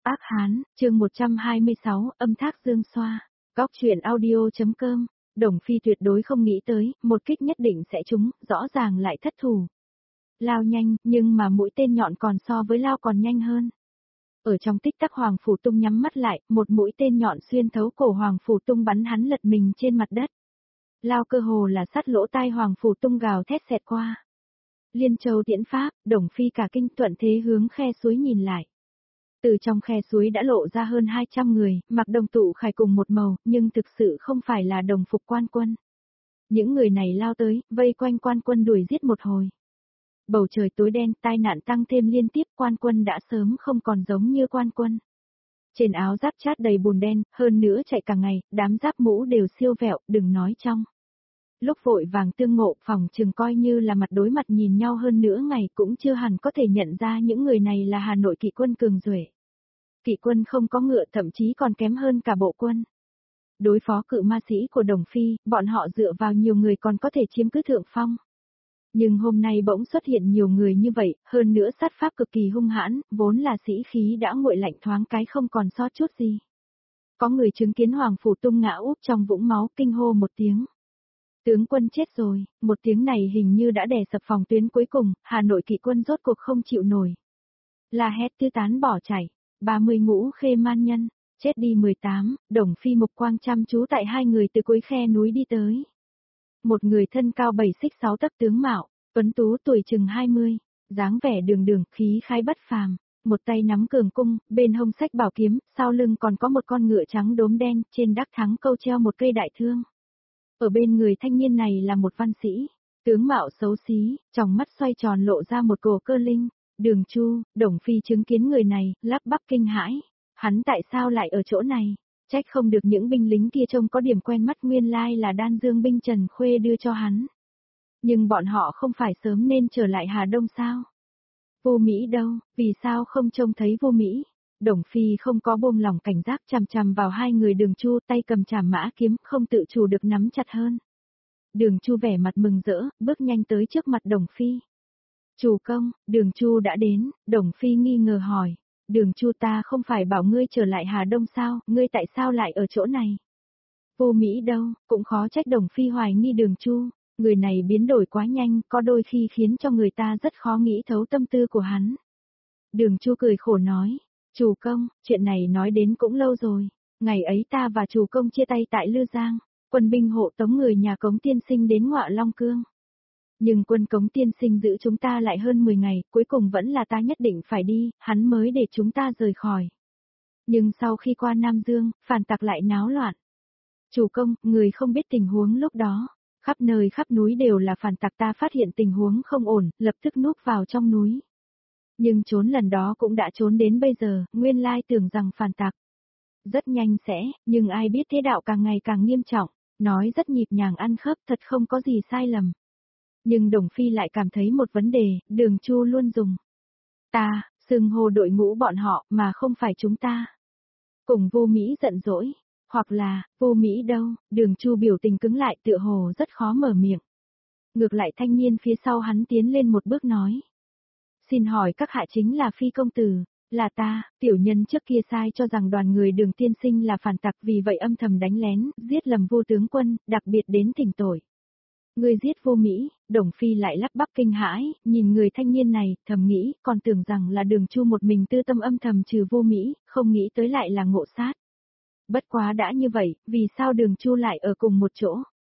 Ác Hán, chương 126, âm thác dương xoa. Góc truyện audio.com. Đồng Phi tuyệt đối không nghĩ tới, một kích nhất định sẽ trúng, rõ ràng lại thất thủ. Lao nhanh, nhưng mà mũi tên nhọn còn so với lao còn nhanh hơn. Ở trong tích tắc Hoàng Phủ Tung nhắm mắt lại, một mũi tên nhọn xuyên thấu cổ Hoàng Phủ Tung bắn hắn lật mình trên mặt đất. Lao cơ hồ là sát lỗ tai Hoàng Phủ Tung gào thét xẹt qua. Liên Châu tiễn pháp, Đồng Phi cả kinh thuận thế hướng khe suối nhìn lại. Từ trong khe suối đã lộ ra hơn 200 người, mặc đồng tụ khải cùng một màu, nhưng thực sự không phải là đồng phục quan quân. Những người này lao tới, vây quanh quan quân đuổi giết một hồi. Bầu trời tối đen, tai nạn tăng thêm liên tiếp, quan quân đã sớm không còn giống như quan quân. Trên áo giáp chát đầy bùn đen, hơn nữa chạy cả ngày, đám giáp mũ đều siêu vẹo, đừng nói trong. Lúc vội vàng tương ngộ, phòng chừng coi như là mặt đối mặt nhìn nhau hơn nữa ngày cũng chưa hẳn có thể nhận ra những người này là Hà Nội kỵ quân cường duệ. Kỵ quân không có ngựa, thậm chí còn kém hơn cả bộ quân. Đối phó cự ma sĩ của Đồng Phi, bọn họ dựa vào nhiều người còn có thể chiếm cứ thượng phong. Nhưng hôm nay bỗng xuất hiện nhiều người như vậy, hơn nữa sát pháp cực kỳ hung hãn, vốn là sĩ khí đã nguội lạnh thoáng cái không còn sót chút gì. Có người chứng kiến Hoàng Phủ Tung ngã úp trong vũng máu, kinh hô một tiếng. Tướng quân chết rồi, một tiếng này hình như đã đè sập phòng tuyến cuối cùng, Hà Nội kỵ quân rốt cuộc không chịu nổi. La hét tứ tán bỏ chạy, 30 Ngũ Khê Man Nhân, chết đi 18, Đồng Phi mục quang chăm chú tại hai người từ cuối khe núi đi tới. Một người thân cao 7 xích 6 tấc tướng mạo, tuấn tú tuổi chừng 20, dáng vẻ đường đường, khí khái bất phàm, một tay nắm cường cung, bên hông sách bảo kiếm, sau lưng còn có một con ngựa trắng đốm đen, trên đắc thắng câu treo một cây đại thương. Ở bên người thanh niên này là một văn sĩ, tướng mạo xấu xí, tròng mắt xoay tròn lộ ra một cổ cơ linh. Đường Chu, Đồng Phi chứng kiến người này, lắp bắp kinh hãi. Hắn tại sao lại ở chỗ này? Trách không được những binh lính kia trông có điểm quen mắt, nguyên lai là Đan Dương binh Trần Khuê đưa cho hắn. Nhưng bọn họ không phải sớm nên trở lại Hà Đông sao? Vô Mỹ đâu, vì sao không trông thấy Vô Mỹ? Đồng Phi không có buông lỏng cảnh giác, chằm chằm vào hai người Đường Chu, tay cầm trảm mã kiếm, không tự chủ được nắm chặt hơn. Đường Chu vẻ mặt mừng rỡ, bước nhanh tới trước mặt Đồng Phi. Chủ công, Đường Chu đã đến, Đồng Phi nghi ngờ hỏi. Đường Chu, ta không phải bảo ngươi trở lại Hà Đông sao, ngươi tại sao lại ở chỗ này? Vô Mỹ đâu, cũng khó trách Đồng Phi hoài nghi Đường Chu, người này biến đổi quá nhanh, có đôi khi khiến cho người ta rất khó nghĩ thấu tâm tư của hắn. Đường Chu cười khổ nói, chủ công, chuyện này nói đến cũng lâu rồi, ngày ấy ta và chủ công chia tay tại Lư Giang, quân binh hộ tống người nhà Cống tiên sinh đến Ngọa Long Cương. Nhưng quân Cống tiên sinh giữ chúng ta lại hơn 10 ngày, cuối cùng vẫn là ta nhất định phải đi, hắn mới để chúng ta rời khỏi. Nhưng sau khi qua Nam Dương, phản tặc lại náo loạn. Chủ công, người không biết tình huống lúc đó, khắp nơi khắp núi đều là phản tặc, ta phát hiện tình huống không ổn, lập tức núp vào trong núi. Nhưng trốn lần đó cũng đã trốn đến bây giờ, nguyên lai tưởng rằng phản tặc rất nhanh sẽ, nhưng ai biết thế đạo càng ngày càng nghiêm trọng, nói rất nhịp nhàng ăn khớp, thật không có gì sai lầm. Nhưng Đồng Phi lại cảm thấy một vấn đề, Đường Chu luôn dùng ta, xưng hô đội ngũ bọn họ, mà không phải chúng ta. Cùng Vô Mỹ giận dỗi, hoặc là, Vô Mỹ đâu, Đường Chu biểu tình cứng lại, tựa hồ rất khó mở miệng. Ngược lại thanh niên phía sau hắn tiến lên một bước nói. Xin hỏi các hạ chính là Phi công tử, là ta, tiểu nhân trước kia sai cho rằng đoàn người Đường tiên sinh là phản tặc, vì vậy âm thầm đánh lén, giết lầm Vô tướng quân, đặc biệt đến thỉnh tội. Người giết Vô Mỹ, Đồng Phi lại lắp bắp kinh hãi, nhìn người thanh niên này, thầm nghĩ, còn tưởng rằng là Đường Chu một mình tư tâm âm thầm trừ Vô Mỹ, không nghĩ tới lại là ngộ sát. Bất quá đã như vậy, vì sao Đường Chu lại ở cùng một chỗ?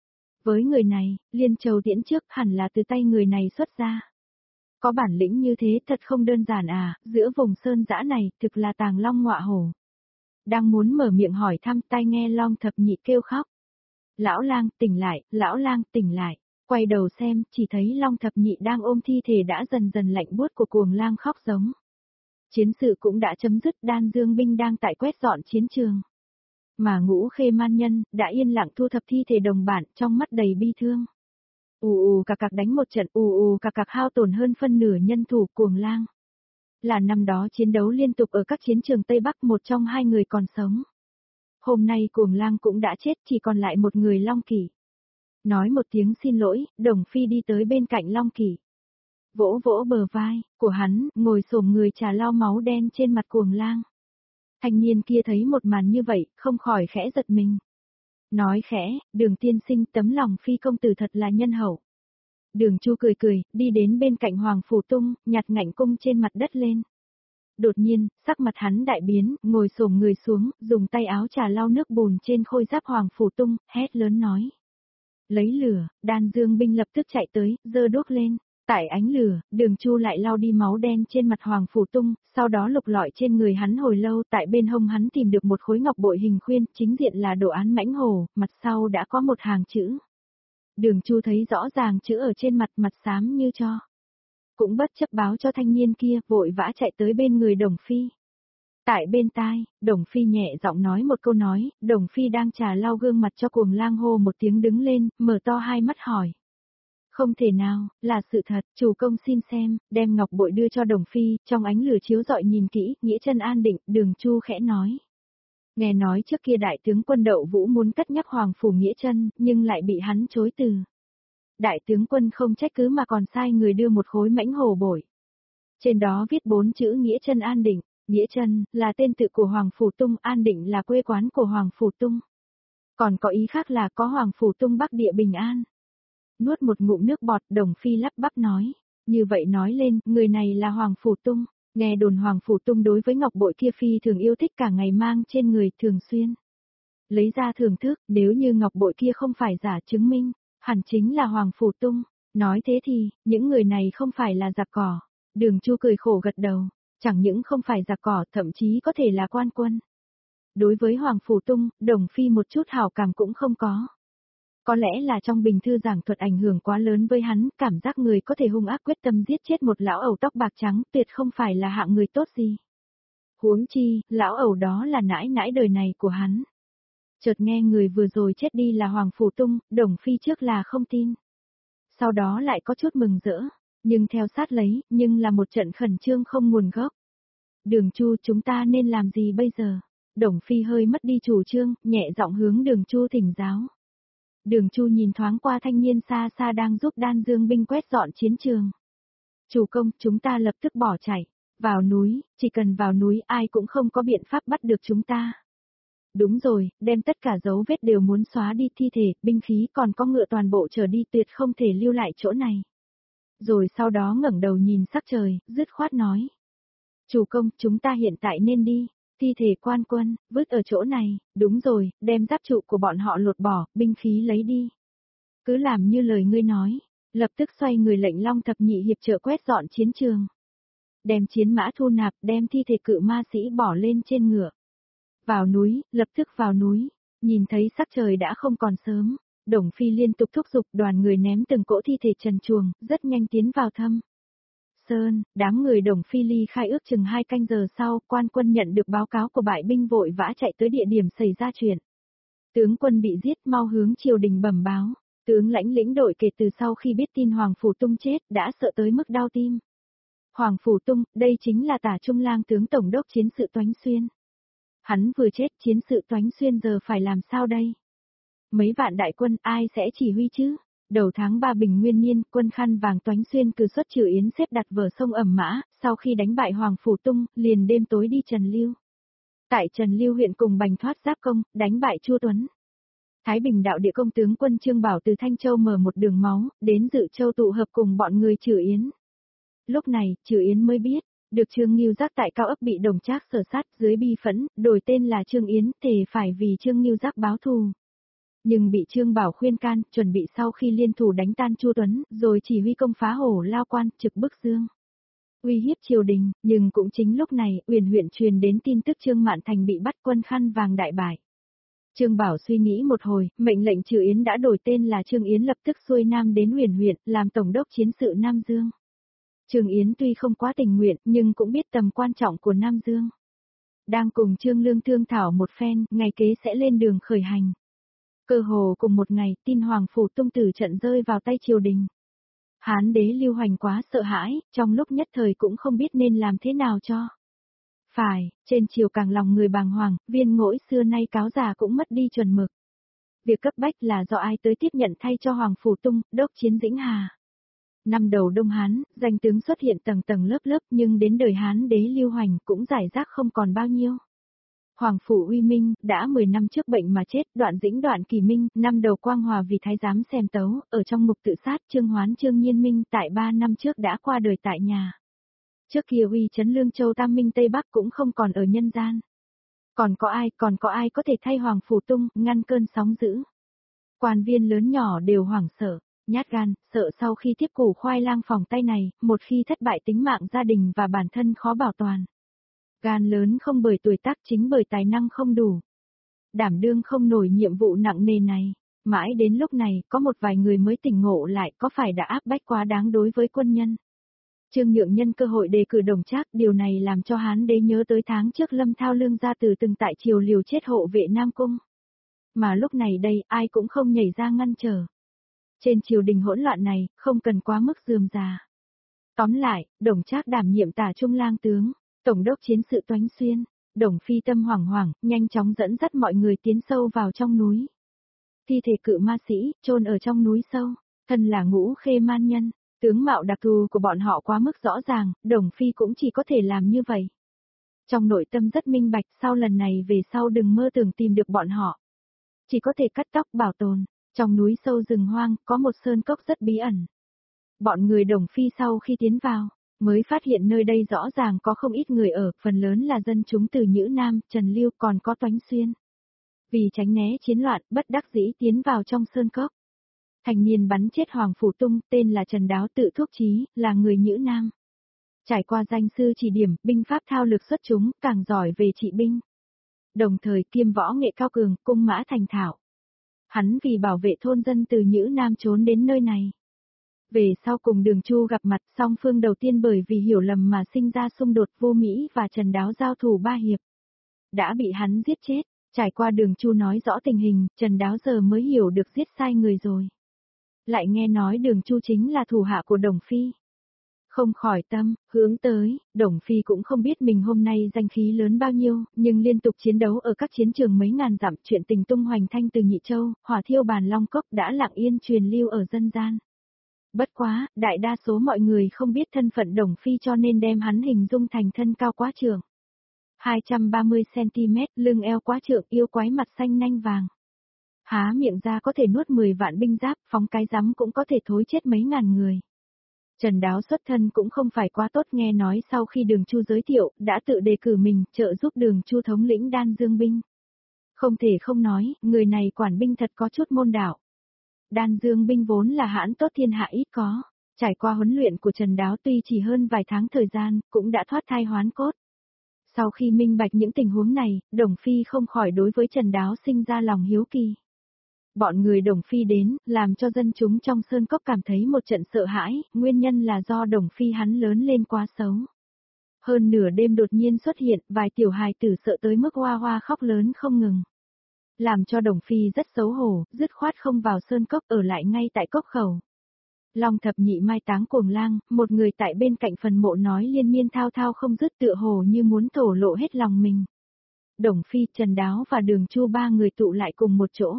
Với người này, Liên Châu tiễn trước hẳn là từ tay người này xuất ra. Có bản lĩnh như thế thật không đơn giản à, giữa vùng sơn dã này, thực là tàng long ngọa hổ. Đang muốn mở miệng hỏi thăm, tai nghe Long Thập Nhị kêu khóc. Lão lang, tỉnh lại, lão lang, tỉnh lại. Quay đầu xem, chỉ thấy Long Thập Nhị đang ôm thi thể đã dần dần lạnh buốt của cuồng lang khóc giống. Chiến sự cũng đã chấm dứt, Đan Dương binh đang tại quét dọn chiến trường. Mà Ngũ Khê Man Nhân, đã yên lặng thu thập thi thể đồng bạn, trong mắt đầy bi thương. Cạc cạc đánh một trận, cạc cạc hao tổn hơn phân nửa nhân thủ cuồng lang. Là năm đó chiến đấu liên tục ở các chiến trường Tây Bắc, một trong hai người còn sống. Hôm nay cuồng lang cũng đã chết, chỉ còn lại một người Long Kỷ. Nói một tiếng xin lỗi, Đồng Phi đi tới bên cạnh Long Kỷ. Vỗ vỗ bờ vai của hắn, ngồi xổm người trà lau máu đen trên mặt cuồng lang. Thanh niên kia thấy một màn như vậy, không khỏi khẽ giật mình. Nói khẽ, Đường tiên sinh, tấm lòng Phi công tử thật là nhân hậu. Đường Chu cười cười, đi đến bên cạnh Hoàng Phủ Tung, nhặt ngạnh cung trên mặt đất lên. Đột nhiên, sắc mặt hắn đại biến, ngồi xổm người xuống, dùng tay áo trà lau nước bùn trên khôi giáp Hoàng Phủ Tung, hét lớn nói. Lấy lửa, đan dương binh lập tức chạy tới, giơ đuốc lên. Tại ánh lửa, Đường Chu lại lau đi máu đen trên mặt Hoàng Phủ Tung, sau đó lục lọi trên người hắn hồi lâu, tại bên hông hắn tìm được một khối ngọc bội hình khuyên, chính diện là đồ án mãnh hổ, mặt sau đã có một hàng chữ. Đường Chu thấy rõ ràng chữ ở trên mặt, mặt xám như tro. Cũng bất chấp báo cho thanh niên kia, vội vã chạy tới bên người Đồng Phi. Tại bên tai, Đồng Phi nhẹ giọng nói một câu nói, Đồng Phi đang trà lau gương mặt cho Cuồng Lang hô một tiếng đứng lên, mở to hai mắt hỏi. Không thể nào, là sự thật, chủ công xin xem, đem ngọc bội đưa cho Đồng Phi, trong ánh lửa chiếu rọi nhìn kỹ, Nghĩa Chân an định, Đường Chu khẽ nói. Nghe nói trước kia đại tướng quân Đậu Vũ muốn cất nhắc Hoàng Phủ Nghĩa Chân, nhưng lại bị hắn chối từ. Đại tướng quân không trách cứ mà còn sai người đưa một khối mãnh hổ bội. Trên đó viết 4 chữ Nghĩa Chân an định, Nghĩa Chân là tên tự của Hoàng Phủ Tung, an định là quê quán của Hoàng Phủ Tung. Còn có ý khác là có Hoàng Phủ Tung Bắc địa bình an. Nuốt một ngụm nước bọt, Đồng Phi lắp bắp nói, như vậy nói lên, người này là Hoàng Phủ Tung, nghe đồn Hoàng Phủ Tung đối với ngọc bội kia phi thường yêu thích cả ngày mang trên người thường xuyên. Lấy ra thưởng thức, nếu như ngọc bội kia không phải giả chứng minh, hẳn chính là Hoàng Phủ Tung, nói thế thì, những người này không phải là giặc cỏ. Đường Chu cười khổ gật đầu, chẳng những không phải giặc cỏ, thậm chí có thể là quan quân. Đối với Hoàng Phủ Tung, Đồng Phi một chút hảo cảm cũng không có. Có lẽ là trong bình thư giảng thuật ảnh hưởng quá lớn với hắn, cảm giác người có thể hung ác quyết tâm giết chết một lão ẩu tóc bạc trắng tuyệt không phải là hạng người tốt gì. Huống chi, lão ẩu đó là nãi nãi đời này của hắn. Chợt nghe người vừa rồi chết đi là Hoàng Phủ Tung, Đồng Phi trước là không tin. Sau đó lại có chút mừng rỡ, nhưng theo sát lấy, nhưng là một trận khẩn trương không nguồn gốc. Đường Chu, chúng ta nên làm gì bây giờ? Đồng Phi hơi mất đi chủ trương, nhẹ giọng hướng Đường Chu thỉnh giáo. Đường Chu nhìn thoáng qua thanh niên xa xa đang giúp đan dương binh quét dọn chiến trường. Chủ công, chúng ta lập tức bỏ chạy, vào núi, chỉ cần vào núi ai cũng không có biện pháp bắt được chúng ta. Đúng rồi, đem tất cả dấu vết đều muốn xóa đi, thi thể, binh khí còn có ngựa toàn bộ trở đi, tuyệt không thể lưu lại chỗ này. Rồi sau đó ngẩng đầu nhìn sắc trời, dứt khoát nói. Chủ công, chúng ta hiện tại nên đi. Thi thể quan quân, vứt ở chỗ này, đúng rồi, đem giáp trụ của bọn họ lột bỏ, binh khí lấy đi. Cứ làm như lời ngươi nói, lập tức xoay người lệnh Long thập nhị hiệp trợ quét dọn chiến trường. Đem chiến mã thu nạp, đem thi thể cự ma sĩ bỏ lên trên ngựa. Vào núi, lập tức vào núi, nhìn thấy sắc trời đã không còn sớm, Đồng Phi liên tục thúc giục đoàn người ném từng cỗ thi thể trần truồng, rất nhanh tiến vào thâm. Sơn, đám người Đồng Phi ly khai ước chừng 2 canh giờ sau, quan quân nhận được báo cáo của bại binh vội vã chạy tới địa điểm xảy ra chuyện. Tướng quân bị giết, mau hướng triều đình bẩm báo. Tướng lãnh lĩnh đội kể từ sau khi biết tin Hoàng Phủ Tung chết, đã sợ tới mức đau tim. Hoàng Phủ Tung, đây chính là Tả Trung Lang tướng tổng đốc chiến sự Toánh Xuyên. Hắn vừa chết, chiến sự Toánh Xuyên giờ phải làm sao đây? Mấy vạn đại quân ai sẽ chỉ huy chứ? Đầu tháng 3 Bình Nguyên Niên, quân khăn vàng Toánh Xuyên cử xuất Trừ Yến xếp đặt vở sông Ẩm Mã, sau khi đánh bại Hoàng Phủ Tung, liền đêm tối đi Trần Lưu. Tại Trần Lưu huyện cùng Bành Thoát giáp công, đánh bại Chu Tuấn. Thái Bình đạo địa công tướng quân Trương Bảo từ Thanh Châu mở một đường máu, đến Dự Châu tụ hợp cùng bọn người Trừ Yến. Lúc này, Trừ Yến mới biết, được Trương Ngưu Giác tại cao ấp bị Đồng Trác sở sát dưới bi phẫn, đổi tên là Trương Yến, thề phải vì Trương Ngưu Giác báo thù. Nhưng bị Trương Bảo khuyên can, chuẩn bị sau khi liên thủ đánh tan Chu Tuấn, rồi chỉ huy công phá Hổ Lao Quan, trực bức Dương. Uy hiếp triều đình, nhưng cũng chính lúc này, Uyển huyện truyền đến tin tức Trương Mạn Thành bị bắt, quân khăn vàng đại bại. Trương Bảo suy nghĩ một hồi, mệnh lệnh Trừ Yến đã đổi tên là Trương Yến lập tức xuôi nam đến Uyển huyện, làm tổng đốc chiến sự Nam Dương. Trương Yến tuy không quá tình nguyện, nhưng cũng biết tầm quan trọng của Nam Dương. Đang cùng Trương Lương thương thảo một phen, ngày kế sẽ lên đường khởi hành. Cơ hồ cùng một ngày, tin Hoàng Phủ Tung tử trận rơi vào tay triều đình. Hán đế Lưu Hoành quá sợ hãi, trong lúc nhất thời cũng không biết nên làm thế nào cho. Phải, trên triều càng lòng người bàng hoàng, Viên Ngỗi xưa nay cáo già cũng mất đi chuẩn mực. Việc cấp bách là do ai tới tiếp nhận thay cho Hoàng Phủ Tung, đốc chiến Dĩnh Hà. Năm đầu Đông Hán, danh tướng xuất hiện tầng tầng lớp lớp nhưng đến đời Hán đế Lưu Hoành cũng giải rác không còn bao nhiêu. Hoàng phủ Uy Minh, đã 10 năm trước bệnh mà chết, Đoạn Dĩnh Đoạn Kỳ Minh, năm đầu Quang Hòa vì thái giám xem tấu, ở trong ngục tự sát, Trương Hoán Trương Nhiên Minh tại 3 năm trước đã qua đời tại nhà. Trước kia uy chấn Lương Châu Tam Minh Tây Bắc cũng không còn ở nhân gian. Còn có ai có thể thay Hoàng Phủ Tung, ngăn cơn sóng dữ. Quan viên lớn nhỏ đều hoảng sợ, nhát gan, sợ sau khi tiếp củ khoai lang phòng tay này, một khi thất bại tính mạng gia đình và bản thân khó bảo toàn. Gan lớn không bởi tuổi tác chính bởi tài năng không đủ. Đảm đương không nổi nhiệm vụ nặng nề này. Mãi đến lúc này, có một vài người mới tỉnh ngộ lại có phải đã áp bách quá đáng đối với quân nhân. Trương Nhượng nhân cơ hội đề cử Đồng Trác, điều này làm cho Hán đế nhớ tới tháng trước Lâm Thao Lương gia từ từng tại triều liều chết hộ vệ Nam Cung. Mà lúc này đây, ai cũng không nhảy ra ngăn trở. Trên triều đình hỗn loạn này, không cần quá mức rườm rà. Tóm lại, Đồng Trác đảm nhiệm tả trung lang tướng, tổng đốc chiến sự Toánh Xuyên. Đồng Phi tâm hoảng hoảng, nhanh chóng dẫn dắt mọi người tiến sâu vào trong núi. Thi thể cự ma sĩ, chôn ở trong núi sâu, thân là Ngũ Khê Man nhân, tướng mạo đặc thù của bọn họ quá mức rõ ràng, Đồng Phi cũng chỉ có thể làm như vậy. Trong nội tâm rất minh bạch, sau lần này về sau đừng mơ tưởng tìm được bọn họ. Chỉ có thể cắt tóc bảo tồn, trong núi sâu rừng hoang, có một sơn cốc rất bí ẩn. Bọn người Đồng Phi sau khi tiến vào, mới phát hiện nơi đây rõ ràng có không ít người ở, phần lớn là dân chúng từ Nhữ Nam, Trần Lưu còn có Toánh Xuyên. Vì tránh né chiến loạn, bất đắc dĩ tiến vào trong sơn cốc. Thành niên bắn chết Hoàng Phủ Tung, tên là Trần Đáo tự thuốc chí, là người Nhữ Nam. Trải qua danh sư chỉ điểm, binh pháp thao lược xuất chúng, càng giỏi về trị binh. Đồng thời kiêm võ nghệ cao cường, cung mã thành thạo. Hắn vì bảo vệ thôn dân từ Nhữ Nam trốn đến nơi này. Về sau cùng Đường Chu gặp mặt, song phương đầu tiên bởi vì hiểu lầm mà sinh ra xung đột, Vô Mỹ và Trần Đáo giao thủ 3 hiệp. Đã bị hắn giết chết, trải qua Đường Chu nói rõ tình hình, Trần Đáo giờ mới hiểu được giết sai người rồi. Lại nghe nói Đường Chu chính là thủ hạ của Đồng Phi. Không khỏi tâm, hướng tới, Đồng Phi cũng không biết mình hôm nay danh khí lớn bao nhiêu, nhưng liên tục chiến đấu ở các chiến trường mấy ngàn dặm, chuyện tình tung hoành thanh từ Nhị Châu, hỏa thiêu Bàn Long Cốc đã lặng yên truyền lưu ở dân gian. Bất quá, đại đa số mọi người không biết thân phận Đồng Phi cho nên đem hắn hình dung thành thân cao quá trượng. 230cm, lưng eo quá trượng, yêu quái mặt xanh nanh vàng. Há miệng ra có thể nuốt 10 vạn binh giáp, phóng cái rắm cũng có thể thối chết mấy ngàn người. Trần Đáo xuất thân cũng không phải quá tốt, nghe nói sau khi Đường Chu giới thiệu, đã tự đề cử mình, trợ giúp Đường Chu thống lĩnh Đan Dương binh. Không thể không nói, người này quản binh thật có chút môn đạo. Đan Dương binh vốn là hãn tốt thiên hạ ít có, trải qua huấn luyện của Trần Đáo tuy chỉ hơn vài tháng thời gian, cũng đã thoát thai hoán cốt. Sau khi minh bạch những tình huống này, Đồng Phi không khỏi đối với Trần Đáo sinh ra lòng hiếu kỳ. Bọn người Đồng Phi đến, làm cho dân chúng trong sơn cốc cảm thấy một trận sợ hãi, nguyên nhân là do Đồng Phi hắn lớn lên quá xấu. Hơn nửa đêm đột nhiên xuất hiện, vài tiểu hài tử sợ tới mức hoa hoa khóc lớn không ngừng. Làm cho Đồng Phi rất xấu hổ, dứt khoát không vào sơn cốc, ở lại ngay tại cốc khẩu. Long thập nhị mai táng Cuồng Lang, một người tại bên cạnh phần mộ nói liên miên thao thao không dứt, tựa hồ như muốn thổ lộ hết lòng mình. Đồng Phi, Trần Đáo và Đường Chu 3 người tụ lại cùng một chỗ.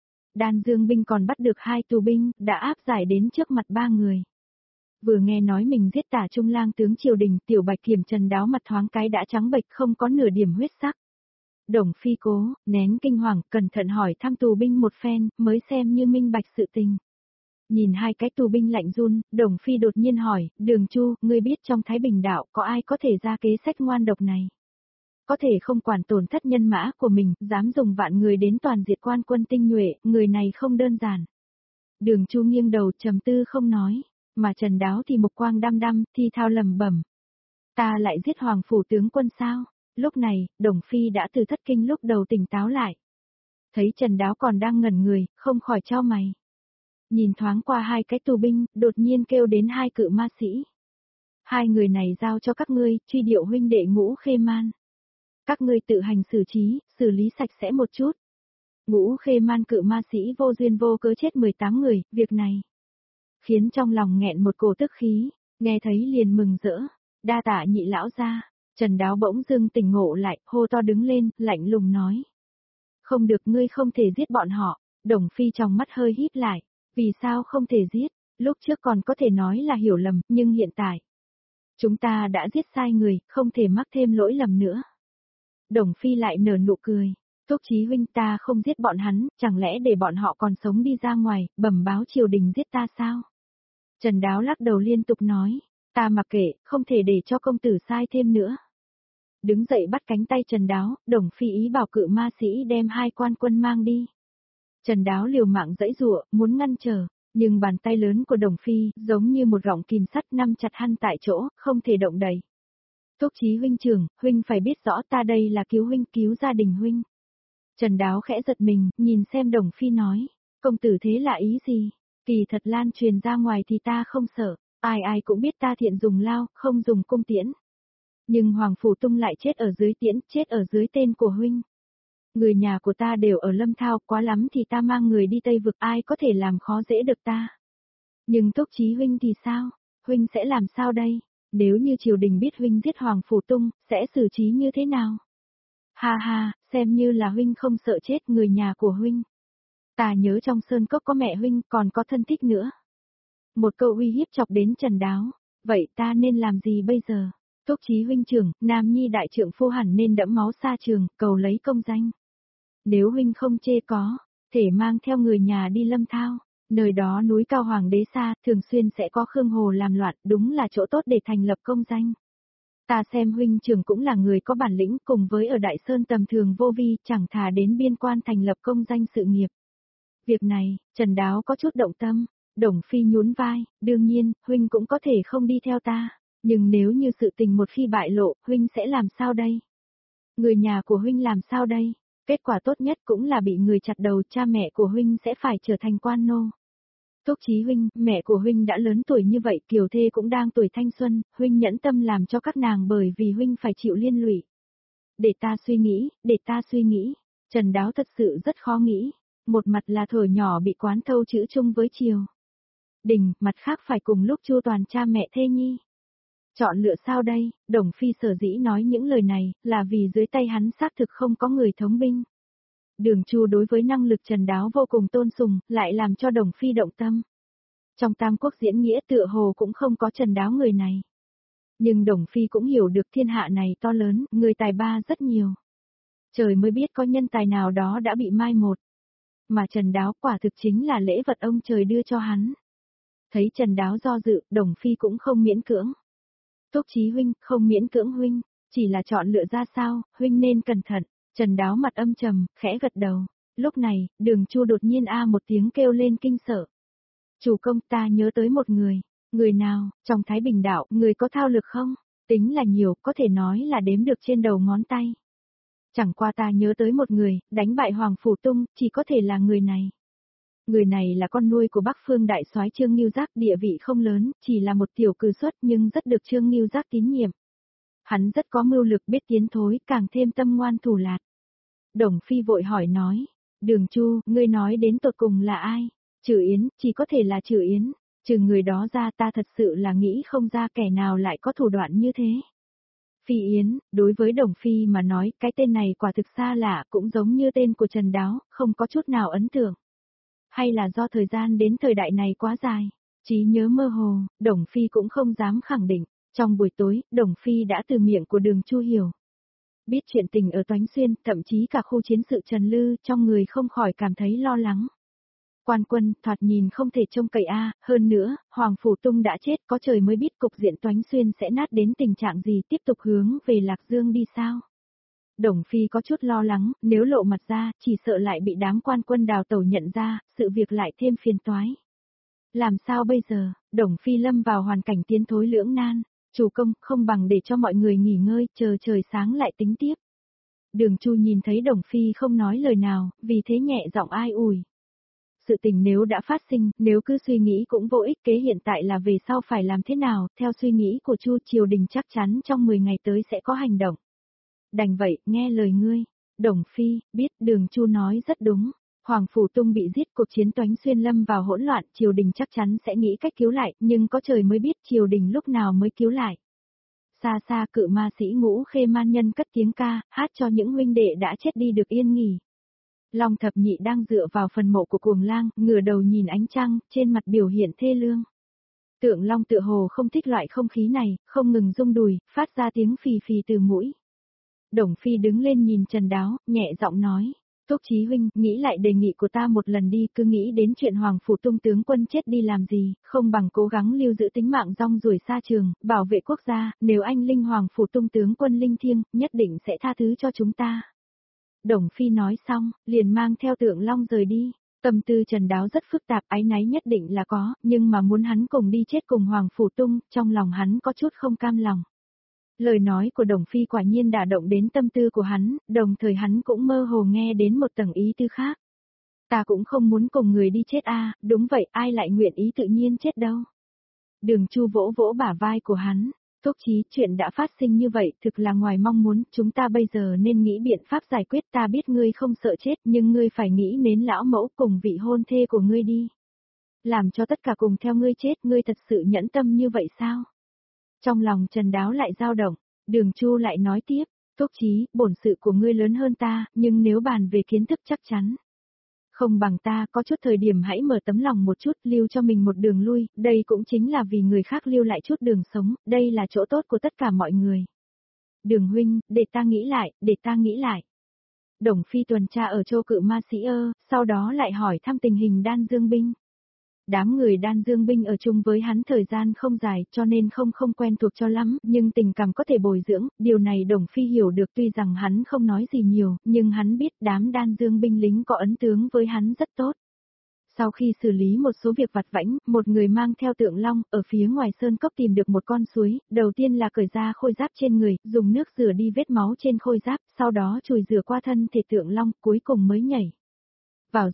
Đan Dương binh còn bắt được 2 tù binh, đã áp giải đến trước mặt 3 người. Vừa nghe nói mình giết tả trung lang tướng triều đình, Tiểu Bạch Kiểm Trần Đáo mặt thoáng cái đã trắng bệch, không có nửa điểm huyết sắc. Đồng Phi cố, nén kinh hoàng, cẩn thận hỏi thăm tù binh một phen, mới xem như minh bạch sự tình. Nhìn 2 cái tù binh lạnh run, Đồng Phi đột nhiên hỏi, Đường Chu, ngươi biết trong Thái Bình đạo có ai có thể ra kế sách ngoan độc này? Có thể không quản tổn thất nhân mã của mình, dám dùng vạn người đến toàn diệt quan quân tinh nhuệ, người này không đơn giản. Đường Chu nghiêng đầu trầm tư không nói, mà Trần Đáo thì mục quang đăm đăm, thi thao lẩm bẩm. Ta lại giết Hoàng phủ tướng quân sao? Lúc này, Đồng Phi đã từ thất kinh lúc đầu tỉnh táo lại. Thấy Trần Đáo còn đang ngẩn người, không khỏi chau mày. Nhìn thoáng qua 2 cái tù binh, đột nhiên kêu đến 2 cự ma sĩ. 2 người này giao cho các ngươi, truy điệu huynh đệ Ngũ Khê Man. Các ngươi tự hành xử trí, xử lý sạch sẽ một chút. Ngũ Khê Man cự ma sĩ vô duyên vô cớ chết 18 người, việc này khiến trong lòng nghẹn một cổ tức khí, nghe thấy liền mừng rỡ. Đa tạ nhị lão gia. Trần Đáo bỗng dưng tỉnh ngộ lại, hô to đứng lên, lạnh lùng nói. Không được, ngươi không thể giết bọn họ. Đồng Phi trong mắt hơi híp lại. Vì sao không thể giết? Lúc trước còn có thể nói là hiểu lầm, nhưng hiện tại chúng ta đã giết sai người, không thể mắc thêm lỗi lầm nữa. Đồng Phi lại nở nụ cười. Túc Chí huynh, ta không giết bọn hắn, chẳng lẽ để bọn họ còn sống đi ra ngoài, bẩm báo triều đình giết ta sao? Trần Đáo lắc đầu liên tục nói, ta mặc kệ, không thể để cho công tử sai thêm nữa. Đứng dậy bắt cánh tay Trần Đáo, Đồng Phi ý bảo cự ma sĩ đem hai quan quân mang đi. Trần Đáo liều mạng giãy giụa, muốn ngăn trở, nhưng bàn tay lớn của Đồng Phi, giống như một rọng kìm sắt nắm chặt hắn tại chỗ, không thể động đậy. Túc Chí huynh trưởng, huynh phải biết rõ ta đây là cứu huynh, cứu gia đình huynh. Trần Đáo khẽ giật mình, nhìn xem Đồng Phi nói, công tử thế là ý gì? Kỳ thật lan truyền ra ngoài thì ta không sợ, ai ai cũng biết ta thiện dùng lao, không dùng cung tiễn. Nhưng Hoàng Phủ Tung lại chết ở dưới tiễn, chết ở dưới tên của huynh. Người nhà của ta đều ở Lâm Thao, quá lắm thì ta mang người đi Tây Vực, ai có thể làm khó dễ được ta. Nhưng Túc Chí huynh thì sao? Huynh sẽ làm sao đây? Nếu như triều đình biết huynh giết Hoàng Phủ Tung, sẽ xử trí như thế nào? Ha ha, xem như là huynh không sợ chết người nhà của huynh. Ta nhớ trong sơn cốc có mẹ huynh, còn có thân thích nữa. Một câu uy hiếp chọc đến Trần Đáo. Vậy ta nên làm gì bây giờ? Túc Chí huynh trưởng, Nam Nhi đại trượng phu hẳn nên đẫm máu xa trường, cầu lấy công danh. Nếu huynh không chê có, thể mang theo người nhà đi Lâm Thao. Nơi đó núi cao hoàng đế xa, thường xuyên sẽ có Khương Hồ làm loạn, đúng là chỗ tốt để thành lập công danh. Ta xem huynh trưởng cũng là người có bản lĩnh, cùng với ở Đại Sơn tầm thường vô vi, chẳng thà đến biên quan thành lập công danh sự nghiệp. Việc này, Trần Đáo có chút động tâm. Đồng Phi nhún vai, đương nhiên, huynh cũng có thể không đi theo ta. Nhưng nếu như sự tình một khi bại lộ, huynh sẽ làm sao đây? Người nhà của huynh làm sao đây? Kết quả tốt nhất cũng là bị người chặt đầu, cha mẹ của huynh sẽ phải trở thành quan nô. Túc Chí huynh, mẹ của huynh đã lớn tuổi như vậy, kiều thê cũng đang tuổi thanh xuân, huynh nhẫn tâm làm cho các nàng bởi vì huynh phải chịu liên lụy. Để ta suy nghĩ, Trần Đáo thật sự rất khó nghĩ. Một mặt là thổi nhỏ bị quán thâu chữ chung với triều đình, mặt khác phải cùng lúc chu toàn cha mẹ thê nhi. Chọn lựa sao đây? Đồng Phi sở dĩ nói những lời này, là vì dưới tay hắn xác thực không có người thống binh. Đường Chu đối với năng lực Trần Đáo vô cùng tôn sùng, lại làm cho Đồng Phi động tâm. Trong Tam Quốc diễn nghĩa tựa hồ cũng không có Trần Đáo người này. Nhưng Đồng Phi cũng hiểu được thiên hạ này to lớn, người tài ba rất nhiều. Trời mới biết có nhân tài nào đó đã bị mai một. Mà Trần Đáo quả thực chính là lễ vật ông trời đưa cho hắn. Thấy Trần Đáo do dự, Đồng Phi cũng không miễn cưỡng. Túc Chí huynh, không miễn cưỡng huynh, chỉ là chọn lựa ra sao, huynh nên cẩn thận. Trần Đáo mặt âm trầm, khẽ gật đầu. Lúc này, Đường Chu đột nhiên một tiếng kêu lên kinh sợ. Chủ công, ta nhớ tới một người. Người nào? Trong Thái Bình Đạo, người có thao lược không? Tính là nhiều, có thể nói là đếm được trên đầu ngón tay. Chẳng qua ta nhớ tới một người, đánh bại Hoàng Phủ Tung, chỉ có thể là người này. Người này là con nuôi của Bắc Phương đại soái Trương Ngưu Giác, địa vị không lớn, chỉ là một tiểu cử xuất nhưng rất được Trương Ngưu Giác tín nhiệm. Hắn rất có mưu lực, biết tiến thối, càng thêm tâm ngoan thủ lạt. Đồng Phi vội hỏi nói, Đường Chu, ngươi nói đến tột cùng là ai? Trừ Yến, chỉ có thể là Trừ Yến, trừ người đó ra ta thật sự là nghĩ không ra kẻ nào lại có thủ đoạn như thế. Phi Yến, đối với Đồng Phi mà nói, cái tên này quả thực xa lạ, cũng giống như tên của Trần Đáo, không có chút nào ấn tượng. Hay là do thời gian đến thời đại này quá dài, trí nhớ mơ hồ, Đồng Phi cũng không dám khẳng định. Trong buổi tối, Đồng Phi đã từ miệng của Đường Chu hiểu. Biết chuyện tình ở Toánh Xuyên, thậm chí cả khu chiến sự Trần Lư, trong người không khỏi cảm thấy lo lắng. Quan quân, thoạt nhìn không thể trông cậy hơn nữa, Hoàng Phủ Tung đã chết, có trời mới biết cục diện Toánh Xuyên sẽ nát đến tình trạng gì, tiếp tục hướng về Lạc Dương đi sao. Đồng Phi có chút lo lắng, nếu lộ mặt ra, chỉ sợ lại bị đám quan quân đào tẩu nhận ra, sự việc lại thêm phiền toái. Làm sao bây giờ? Đồng Phi lâm vào hoàn cảnh tiến thối lưỡng nan. Chủ công, không bằng để cho mọi người nghỉ ngơi, chờ trời sáng lại tính tiếp. Đường Chu nhìn thấy Đồng Phi không nói lời nào, vì thế nhẹ giọng ai ủi. Sự tình nếu đã phát sinh, nếu cứ suy nghĩ cũng vô ích, kế hiện tại là về sau phải làm thế nào, theo suy nghĩ của Chu, triều đình chắc chắn trong 10 ngày tới sẽ có hành động. Đành vậy, nghe lời ngươi. Đồng Phi, biết, Đường Chu nói rất đúng. Hoàng Phủ Tung bị giết, cuộc chiến Toánh Xuyên lâm vào hỗn loạn, triều đình chắc chắn sẽ nghĩ cách cứu lại, nhưng có trời mới biết triều đình lúc nào mới cứu lại. Xa xa cự ma sĩ Ngũ Khê Man Nhân cất tiếng ca, hát cho những huynh đệ đã chết đi được yên nghỉ. Long Thập Nhị đang dựa vào phần mộ của Cuồng Lang, ngửa đầu nhìn ánh trăng, trên mặt biểu hiện thê lương. Tượng Long tựa hồ không thích loại không khí này, không ngừng rung đùi, phát ra tiếng phì phì từ mũi. Đồng Phi đứng lên nhìn Trần Đáo, nhẹ giọng nói. Túc Chí huynh, nghĩ lại đề nghị của ta một lần đi, cứ nghĩ đến chuyện Hoàng Phủ Tung tướng quân chết đi làm gì, không bằng cố gắng lưu giữ tính mạng rong ruổi xa trường, bảo vệ quốc gia, nếu anh linh Hoàng Phủ Tung tướng quân linh thiêng, nhất định sẽ tha thứ cho chúng ta. Đồng Phi nói xong, liền mang theo Tượng Long rời đi. Tâm tư Trần Đáo rất phức tạp, áy náy nhất định là có, nhưng mà muốn hắn cùng đi chết cùng Hoàng Phủ Tung, trong lòng hắn có chút không cam lòng. Lời nói của Đồng Phi quả nhiên đả động đến tâm tư của hắn, đồng thời hắn cũng mơ hồ nghe đến một tầng ý tư khác. Ta cũng không muốn cùng người đi chết a, đúng vậy, ai lại nguyện ý tự nhiên chết đâu. Đường Chu vỗ vỗ bả vai của hắn, Túc Chí, chuyện đã phát sinh như vậy, thực là ngoài mong muốn, chúng ta bây giờ nên nghĩ biện pháp giải quyết, ta biết ngươi không sợ chết, nhưng ngươi phải nghĩ đến lão mẫu cùng vị hôn thê của ngươi đi. Làm cho tất cả cùng theo ngươi chết, ngươi thật sự nhẫn tâm như vậy sao? Trong lòng Trần Đáo lại dao động, Đường Chu lại nói tiếp, Túc Chí, bổn sự của ngươi lớn hơn ta, nhưng nếu bàn về kiến thức chắc chắn không bằng ta, có chút thời điểm hãy mở tấm lòng một chút, lưu cho mình một đường lui, đây cũng chính là vì người khác lưu lại chút đường sống, đây là chỗ tốt của tất cả mọi người. Đường huynh, để ta nghĩ lại, để ta nghĩ lại. Đồng Phi tuần tra ở Châu Cự Ma Sĩ Ơ, sau đó lại hỏi thăm tình hình Đan Dương binh. Đám người Đan Dương binh ở chung với hắn thời gian không dài, cho nên không quen thuộc cho lắm, nhưng tình cảm có thể bồi dưỡng, điều này Đồng Phi hiểu được, tuy rằng hắn không nói gì nhiều, nhưng hắn biết đám Đan Dương binh lính có ấn tướng với hắn rất tốt. Sau khi xử lý một số việc vặt vãnh, một người mang theo Tượng Long, ở phía ngoài sơn cốc tìm được một con suối, đầu tiên là cởi ra khôi giáp trên người, dùng nước rửa đi vết máu trên khôi giáp, sau đó chùi rửa qua thân thể Tượng Long, cuối cùng mới nhảy vào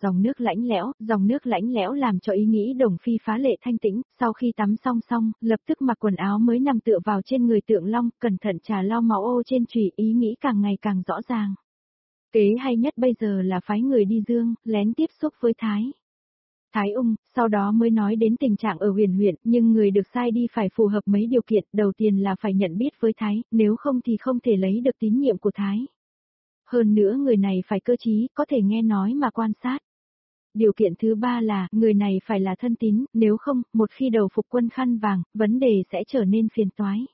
dòng nước lạnh lẽo làm cho ý nghĩ Đồng Phi phá lệ thanh tĩnh, sau khi tắm xong, lập tức mặc quần áo mới nằm tựa vào trên người Tượng Long, cẩn thận trà lau máu ô trên chùy, ý nghĩ càng ngày càng rõ ràng. Kế hay nhất bây giờ là phái người đi Dương, lén tiếp xúc với Thái Ung, sau đó mới nói đến tình trạng ở Huyền huyện, nhưng người được sai đi phải phù hợp mấy điều kiện, đầu tiên là phải nhận biết với Thái, nếu không thì không thể lấy được tín nhiệm của Thái. Hơn nữa người này phải cơ trí, có thể nghe nói mà quan sát. Điều kiện thứ ba là, người này phải là thân tín, nếu không, một khi đầu phục quân khăn vàng, vấn đề sẽ trở nên phiền toái.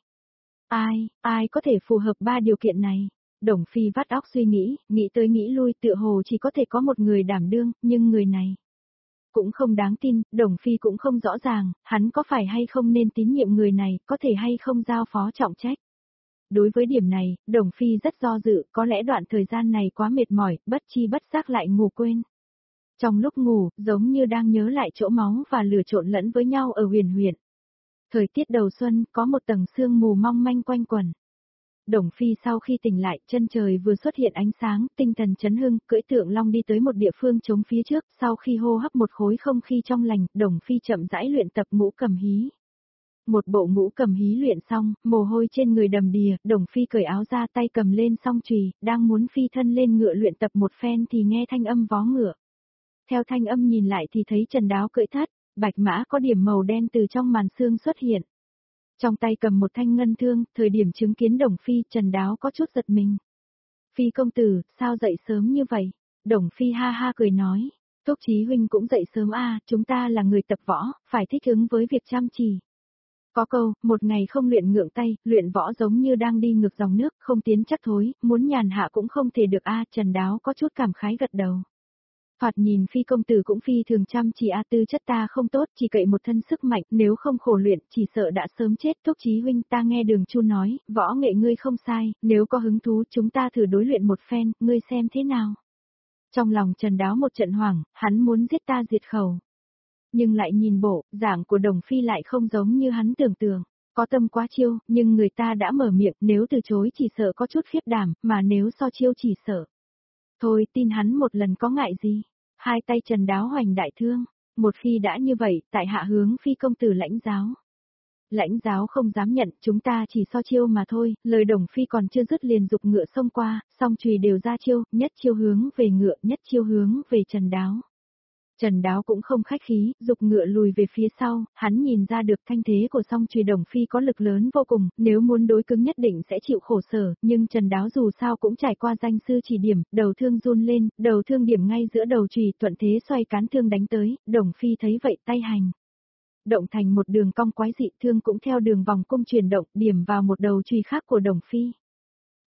Ai có thể phù hợp ba điều kiện này? Đồng Phi vắt óc suy nghĩ tới nghĩ lui, tựa hồ chỉ có thể có một người đảm đương, nhưng người này cũng không đáng tin, Đồng Phi cũng không rõ ràng, hắn có phải hay không nên tín nhiệm người này, có thể hay không giao phó trọng trách. Đối với điểm này, Đồng Phi rất do dự, có lẽ đoạn thời gian này quá mệt mỏi, bất chi bất giác lại ngủ quên. Trong lúc ngủ, giống như đang nhớ lại chỗ máu và lửa trộn lẫn với nhau ở Huyền huyện. Thời tiết đầu xuân, có một tầng sương mù mong manh quanh quẩn. Đồng Phi sau khi tỉnh lại, chân trời vừa xuất hiện ánh sáng, tinh thần chấn hưng, cưỡi Tượng Long đi tới một địa phương trống phía trước, sau khi hô hấp một khối không khí trong lành, Đồng Phi chậm rãi luyện tập ngũ cầm hí. Một bộ ngũ cầm hí luyện xong, mồ hôi trên người đầm đìa, Đồng Phi cởi áo ra, tay cầm lên song chùy, đang muốn phi thân lên ngựa luyện tập một phen thì nghe thanh âm vó ngựa. Theo thanh âm nhìn lại thì thấy Trần Đáo cưỡi thất, bạch mã có điểm màu đen từ trong màn sương xuất hiện. Trong tay cầm một thanh ngân thương, thời điểm chứng kiến Đồng Phi, Trần Đáo có chút giật mình. Phi công tử, sao dậy sớm như vậy? Đồng Phi ha ha cười nói, Túc Chí huynh cũng dậy sớm a, chúng ta là người tập võ, phải thích ứng với việc chăm chỉ. Có câu, một ngày không luyện ngượng tay, luyện võ giống như đang đi ngược dòng nước, không tiến chắc thối, muốn nhàn hạ cũng không thể được a, Trần Đáo có chút cảm khái gật đầu. Thoạt nhìn Phi công tử cũng phi thường chăm chỉ a, tư chất ta không tốt, chỉ cậy một thân sức mạnh, nếu không khổ luyện, chỉ sợ đã sớm chết. Túc Chí huynh, ta nghe Đường Chu nói, võ nghệ ngươi không sai, nếu có hứng thú chúng ta thử đối luyện một phen, ngươi xem thế nào. Trong lòng Trần Đáo một trận hoảng, hắn muốn giết ta diệt khẩu. Nhưng lại nhìn bộ, dạng của Đồng Phi lại không giống như hắn tưởng tượng. Có tâm quá chiêu, nhưng người ta đã mở miệng, nếu từ chối chỉ sợ có chút khiếp đảm, mà nếu so chiêu chỉ sợ. Thôi, tin hắn một lần có ngại gì. Hai tay Trần Đáo hoành đại thương. Một khi đã như vậy, tại hạ hướng Phi công tử lãnh giáo. Lãnh giáo không dám nhận, chúng ta chỉ so chiêu mà thôi, lời Đồng Phi còn chưa dứt liền dục ngựa xông qua, song chùy đều ra chiêu, nhất chiêu hướng về ngựa, nhất chiêu hướng về Trần Đáo. Trần Đáo cũng không khách khí, dục ngựa lùi về phía sau, hắn nhìn ra được thanh thế của song chùy Đồng Phi có lực lớn vô cùng, nếu muốn đối cứng nhất định sẽ chịu khổ sở, nhưng Trần Đáo dù sao cũng trải qua danh sư chỉ điểm, đầu thương run lên, đầu thương điểm ngay giữa đầu chùy, thuận thế xoay cán thương đánh tới, Đồng Phi thấy vậy tay hành động thành một đường cong quái dị, thương cũng theo đường vòng cung chuyển động, điểm vào một đầu chùy khác của Đồng Phi.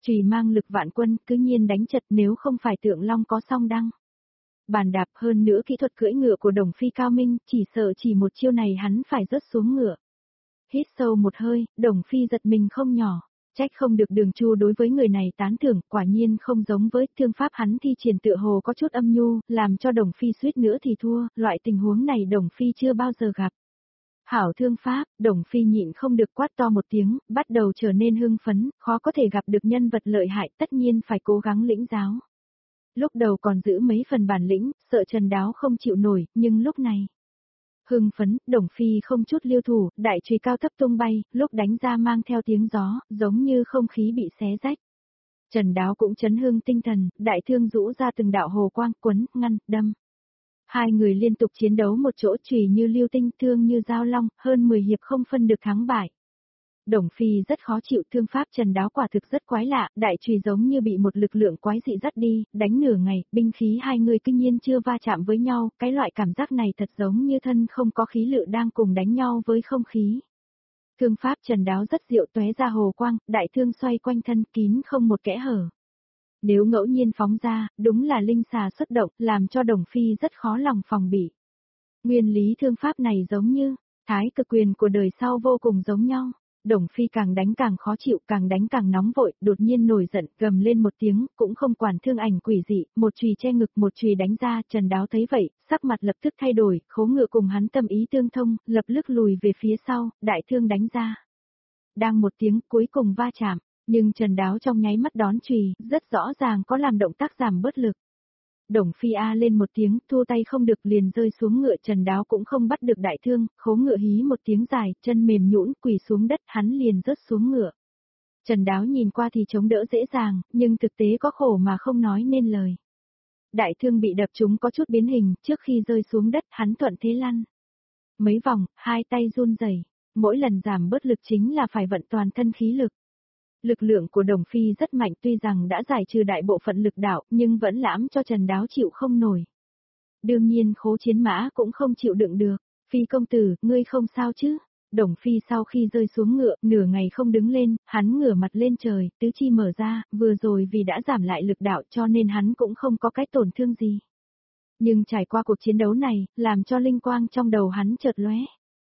Chùy mang lực vạn quân, cứ nhiên đánh chật, nếu không phải Tượng Long có song đăng. Bàn đạp, hơn nữa kỹ thuật cưỡi ngựa của Đồng Phi cao minh, chỉ sợ chỉ một chiêu này hắn phải rớt xuống ngựa. Hít sâu một hơi, Đồng Phi giật mình không nhỏ. Trách không được Đường Chu đối với người này tán thưởng, quả nhiên không giống với thương pháp hắn thi triển tựa hồ có chút âm nhu, làm cho Đồng Phi suýt nữa thì thua, loại tình huống này Đồng Phi chưa bao giờ gặp. Hảo thương pháp, Đồng Phi nhịn không được quát to một tiếng, bắt đầu trở nên hưng phấn, khó có thể gặp được nhân vật lợi hại, tất nhiên phải cố gắng lĩnh giáo. Lúc đầu còn giữ mấy phần bản lĩnh, sợ Trần Đáo không chịu nổi, nhưng lúc này hưng phấn, Đồng Phi không chút lưu thủ, đại chùy cao thấp tung bay, lúc đánh ra mang theo tiếng gió, giống như không khí bị xé rách. Trần Đáo cũng chấn hưng tinh thần, đại thương rũ ra từng đạo hồ quang, quấn, ngăn, đâm. Hai người liên tục chiến đấu một chỗ, chùy như lưu tinh, thương như dao long, hơn 10 hiệp không phân được thắng bại. Đồng Phi rất khó chịu, thương pháp Trần Đáo quả thực rất quái lạ, đại chùy giống như bị một lực lượng quái dị dắt đi, đánh nửa ngày, binh khí hai người kinh nhiên chưa va chạm với nhau, cái loại cảm giác này thật giống như thân không có khí lự đang cùng đánh nhau với không khí. Thương pháp Trần Đáo rất diệu, tóe ra hồ quang, đại thương xoay quanh thân kín không một kẽ hở. Nếu ngẫu nhiên phóng ra, đúng là linh xà xuất động, làm cho Đồng Phi rất khó lòng phòng bị. Nguyên lý thương pháp này giống như Thái Cực Quyền của đời sau vô cùng giống nhau. Đồng Phi càng đánh càng khó chịu, càng đánh càng nóng vội, đột nhiên nổi giận, gầm lên một tiếng, cũng không quản thương ảnh quỷ dị, một chùy che ngực, một chùy đánh ra, Trần Đáo thấy vậy, sắc mặt lập tức thay đổi, Khố Ngựa cùng hắn tâm ý tương thông, lập tức lùi về phía sau, đại thương đánh ra. Đang một tiếng cuối cùng va chạm, nhưng Trần Đáo trong nháy mắt đón chùy, rất rõ ràng có làm động tác giảm bớt lực. Đồng Phi a lên một tiếng, thua tay không được liền rơi xuống ngựa, Trần Đáo cũng không bắt được đại thương, Khố Ngựa hí một tiếng dài, chân mềm nhũn quỳ xuống đất, hắn liền rớt xuống ngựa. Trần Đáo nhìn qua thì chống đỡ dễ dàng, nhưng thực tế có khổ mà không nói nên lời. Đại thương bị đập trúng có chút biến hình, trước khi rơi xuống đất hắn thuận thế lăn. Mấy vòng, hai tay run rẩy, mỗi lần giảm bớt lực chính là phải vận toàn thân khí lực. Lực lượng của Đồng Phi rất mạnh, tuy rằng đã giải trừ đại bộ phận lực đạo, nhưng vẫn lãm cho Trần Đáo chịu không nổi. Đương nhiên Khố Chiến Mã cũng không chịu đựng được. Phi công tử, ngươi không sao chứ? Đồng Phi sau khi rơi xuống ngựa, nửa ngày không đứng lên, hắn ngửa mặt lên trời, tứ chi mở ra, vừa rồi vì đã giảm lại lực đạo cho nên hắn cũng không có cái tổn thương gì. Nhưng trải qua cuộc chiến đấu này, làm cho linh quang trong đầu hắn chợt lóe.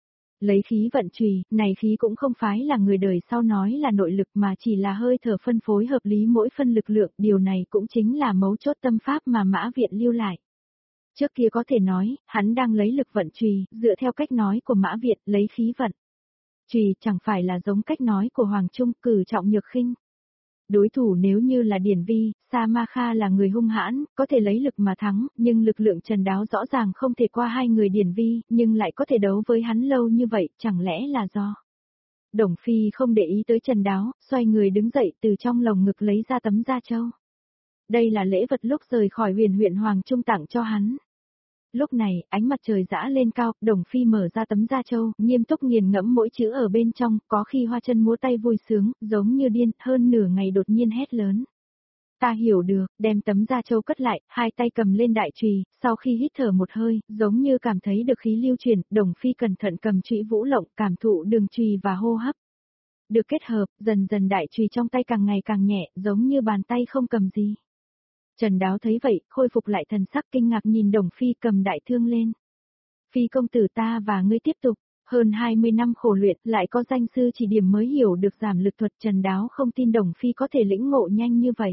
Lấy khí vận chùy, này khí cũng không phải là người đời sau nói là nội lực mà chỉ là hơi thở phân phối hợp lý mỗi phân lực lượng, điều này cũng chính là mấu chốt tâm pháp mà Mã Viện lưu lại. Trước kia có thể nói, hắn đang lấy lực vận chùy, dựa theo cách nói của Mã Viện, lấy khí vận. Chùy chẳng phải là giống cách nói của Hoàng Trung, cử trọng nhược khinh. Đối thủ nếu như là Điển Vi, Sa Ma Kha là người hung hãn, có thể lấy lực mà thắng, nhưng lực lượng Trần Đáo rõ ràng không thể qua hai người Điển Vi, nhưng lại có thể đấu với hắn lâu như vậy, chẳng lẽ là do. Đồng Phi không để ý tới Trần Đáo, xoay người đứng dậy từ trong lồng ngực lấy ra tấm da trâu. Đây là lễ vật lúc rời khỏi huyền huyện Hoàng Trung tặng cho hắn. Lúc này, ánh mặt trời dã lên cao, Đồng Phi mở ra tấm da trâu, nghiêm túc nghiền ngẫm mỗi chữ ở bên trong, có khi hoa chân múa tay vui sướng, giống như điên, hơn nửa ngày đột nhiên hét lớn. Ta hiểu được, đem tấm da trâu cất lại, hai tay cầm lên đại chùy, sau khi hít thở một hơi, giống như cảm thấy được khí lưu chuyển, Đồng Phi cẩn thận cầm chùy vũ lộng, cảm thụ đường chùy và hô hấp. Được kết hợp, dần dần đại chùy trong tay càng ngày càng nhẹ, giống như bàn tay không cầm gì. Trần Đáo thấy vậy, khôi phục lại thần sắc kinh ngạc nhìn Đồng Phi cầm đại thương lên. Phi công tử, ta và ngươi tiếp tục, hơn 20 năm khổ luyện, lại có danh sư chỉ điểm mới hiểu được giảm lực thuật, Trần Đáo không tin Đồng Phi có thể lĩnh ngộ nhanh như vậy.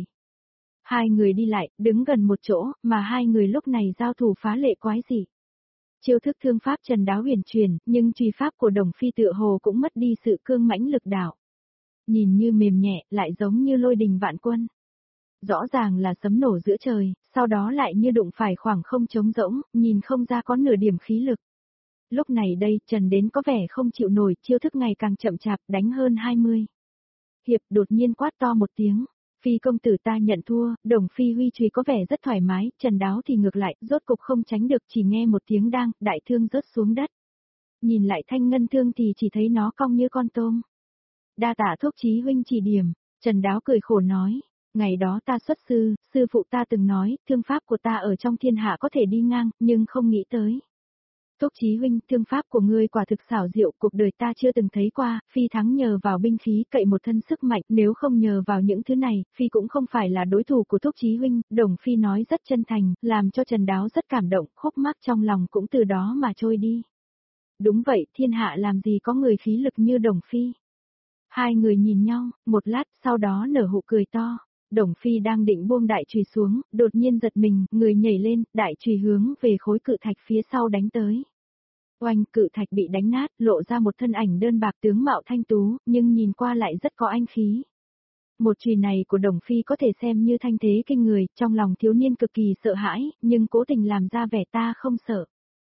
Hai người đi lại, đứng gần một chỗ, mà hai người lúc này giao thủ phá lệ quái dị. Chiêu thức thương pháp Trần Đáo huyền truyền, nhưng truy pháp của Đồng Phi tựa hồ cũng mất đi sự cương mãnh lực đạo. Nhìn như mềm nhẹ, lại giống như lôi đình vạn quân. Rõ ràng là sấm nổ giữa trời, sau đó lại như đụng phải khoảng không trống rỗng, nhìn không ra có nửa điểm khí lực. Lúc này đây, Trần đến có vẻ không chịu nổi, chiêu thức ngày càng chậm chạp, đánh hơn 20. Hiệp đột nhiên quát to một tiếng. Phi công tử, ta nhận thua, Đồng Phi huy chùy có vẻ rất thoải mái, Trần Đáo thì ngược lại, rốt cục không tránh được, chỉ nghe một tiếng đang, đại thương rớt xuống đất. Nhìn lại thanh ngân thương thì chỉ thấy nó cong như con tôm. Đa tạ Thúc Chí huynh chỉ điểm, Trần Đáo cười khổ nói. Ngày đó ta xuất sư, sư phụ ta từng nói, thương pháp của ta ở trong thiên hạ có thể đi ngang, nhưng không nghĩ tới. Túc Chí huynh, thương pháp của ngươi quả thực xảo diệu, cuộc đời ta chưa từng thấy qua, phi thắng nhờ vào binh khí cậy một thân sức mạnh, nếu không nhờ vào những thứ này, phi cũng không phải là đối thủ của Túc Chí huynh, Đồng Phi nói rất chân thành, làm cho Trần Đáo rất cảm động, khúc mắc trong lòng cũng từ đó mà trôi đi. Đúng vậy, thiên hạ làm gì có người khí lực như Đồng Phi. Hai người nhìn nhau, một lát, sau đó nở nụ cười to. Đồng Phi đang định buông đại chùy xuống, đột nhiên giật mình, người nhảy lên, đại chùy hướng về khối cự thạch phía sau đánh tới. Oanh, cự thạch bị đánh nát, lộ ra một thân ảnh đơn bạc tướng mạo thanh tú, nhưng nhìn qua lại rất có anh khí. Một chùy này của Đồng Phi có thể xem như thanh thế kinh người, trong lòng thiếu niên cực kỳ sợ hãi, nhưng cố tình làm ra vẻ ta không sợ.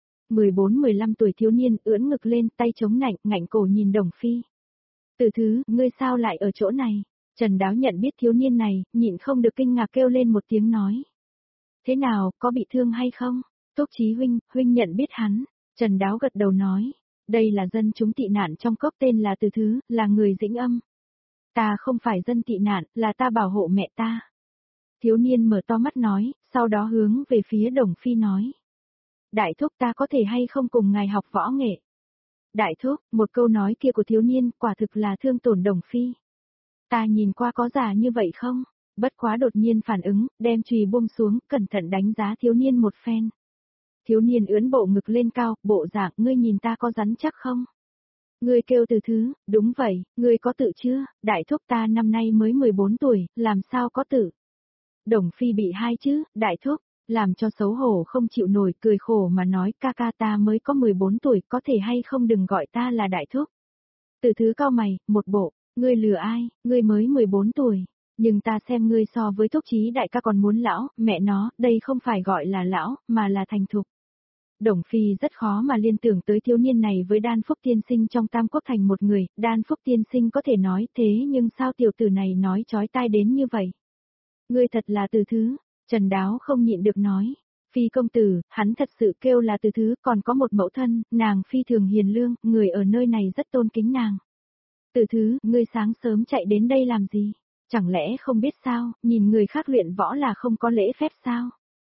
14-15 tuổi thiếu niên ưỡn ngực lên, tay chống nạnh, ngạnh cổ nhìn Đồng Phi. Từ thứ, ngươi sao lại ở chỗ này? Trần Đáo nhận biết thiếu niên này, nhịn không được kinh ngạc kêu lên một tiếng nói. Thế nào, có bị thương hay không? Túc Chí huynh, huynh nhận biết hắn. Trần Đáo gật đầu nói. Đây là dân chúng tị nạn trong cốc tên là Từ Thứ, là người Dĩnh Âm. Ta không phải dân tị nạn, là ta bảo hộ mẹ ta. Thiếu niên mở to mắt nói, sau đó hướng về phía Đồng Phi nói. Đại thúc ta có thể hay không cùng ngài học võ nghệ? Đại thúc, một câu nói kia của thiếu niên quả thực là thương tổn Đồng Phi. Ta nhìn qua có già như vậy không? Bất quá đột nhiên phản ứng, đem chùy buông xuống, cẩn thận đánh giá thiếu niên một phen. Thiếu niên ưỡn bộ ngực lên cao, bộ dạng, ngươi nhìn ta có rắn chắc không? Ngươi kêu Từ Thứ, đúng vậy, ngươi có tự chưa? Đại thúc ta năm nay mới 14 tuổi, làm sao có tự? Đồng Phi bị hai chứ, đại thúc, làm cho xấu hổ không chịu nổi, cười khổ mà nói, ca ca ta mới có 14 tuổi, có thể hay không đừng gọi ta là đại thúc. Từ Thứ cao mày, một bộ, ngươi lừa ai, ngươi mới 14 tuổi, nhưng ta xem ngươi so với Túc Chí đại ca còn muốn lão, mẹ nó, đây không phải gọi là lão, mà là thành thục. Đồng Phi rất khó mà liên tưởng tới thiếu niên này với Đan Phúc tiên sinh trong Tam Quốc thành một người, Đan Phúc tiên sinh có thể nói thế nhưng sao tiểu tử này nói chói tai đến như vậy? Ngươi thật là Từ Thứ, Trần Đáo không nhịn được nói. Phi công tử, hắn thật sự kêu là Từ Thứ, còn có một mẫu thân, nàng phi thường hiền lương, người ở nơi này rất tôn kính nàng. Từ Thứ, ngươi sáng sớm chạy đến đây làm gì? Chẳng lẽ không biết sao, nhìn người khác luyện võ là không có lễ phép sao?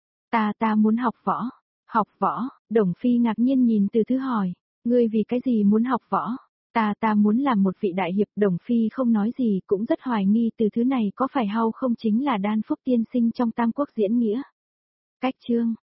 Ta muốn học võ. Học võ, Đồng Phi ngạc nhiên nhìn Từ Thứ hỏi, ngươi vì cái gì muốn học võ? Ta muốn làm một vị đại hiệp. Đồng Phi không nói gì, cũng rất hoài nghi Từ Thứ này có phải hay không chính là Đan Phúc tiên sinh trong Tam Quốc diễn nghĩa. Cách chương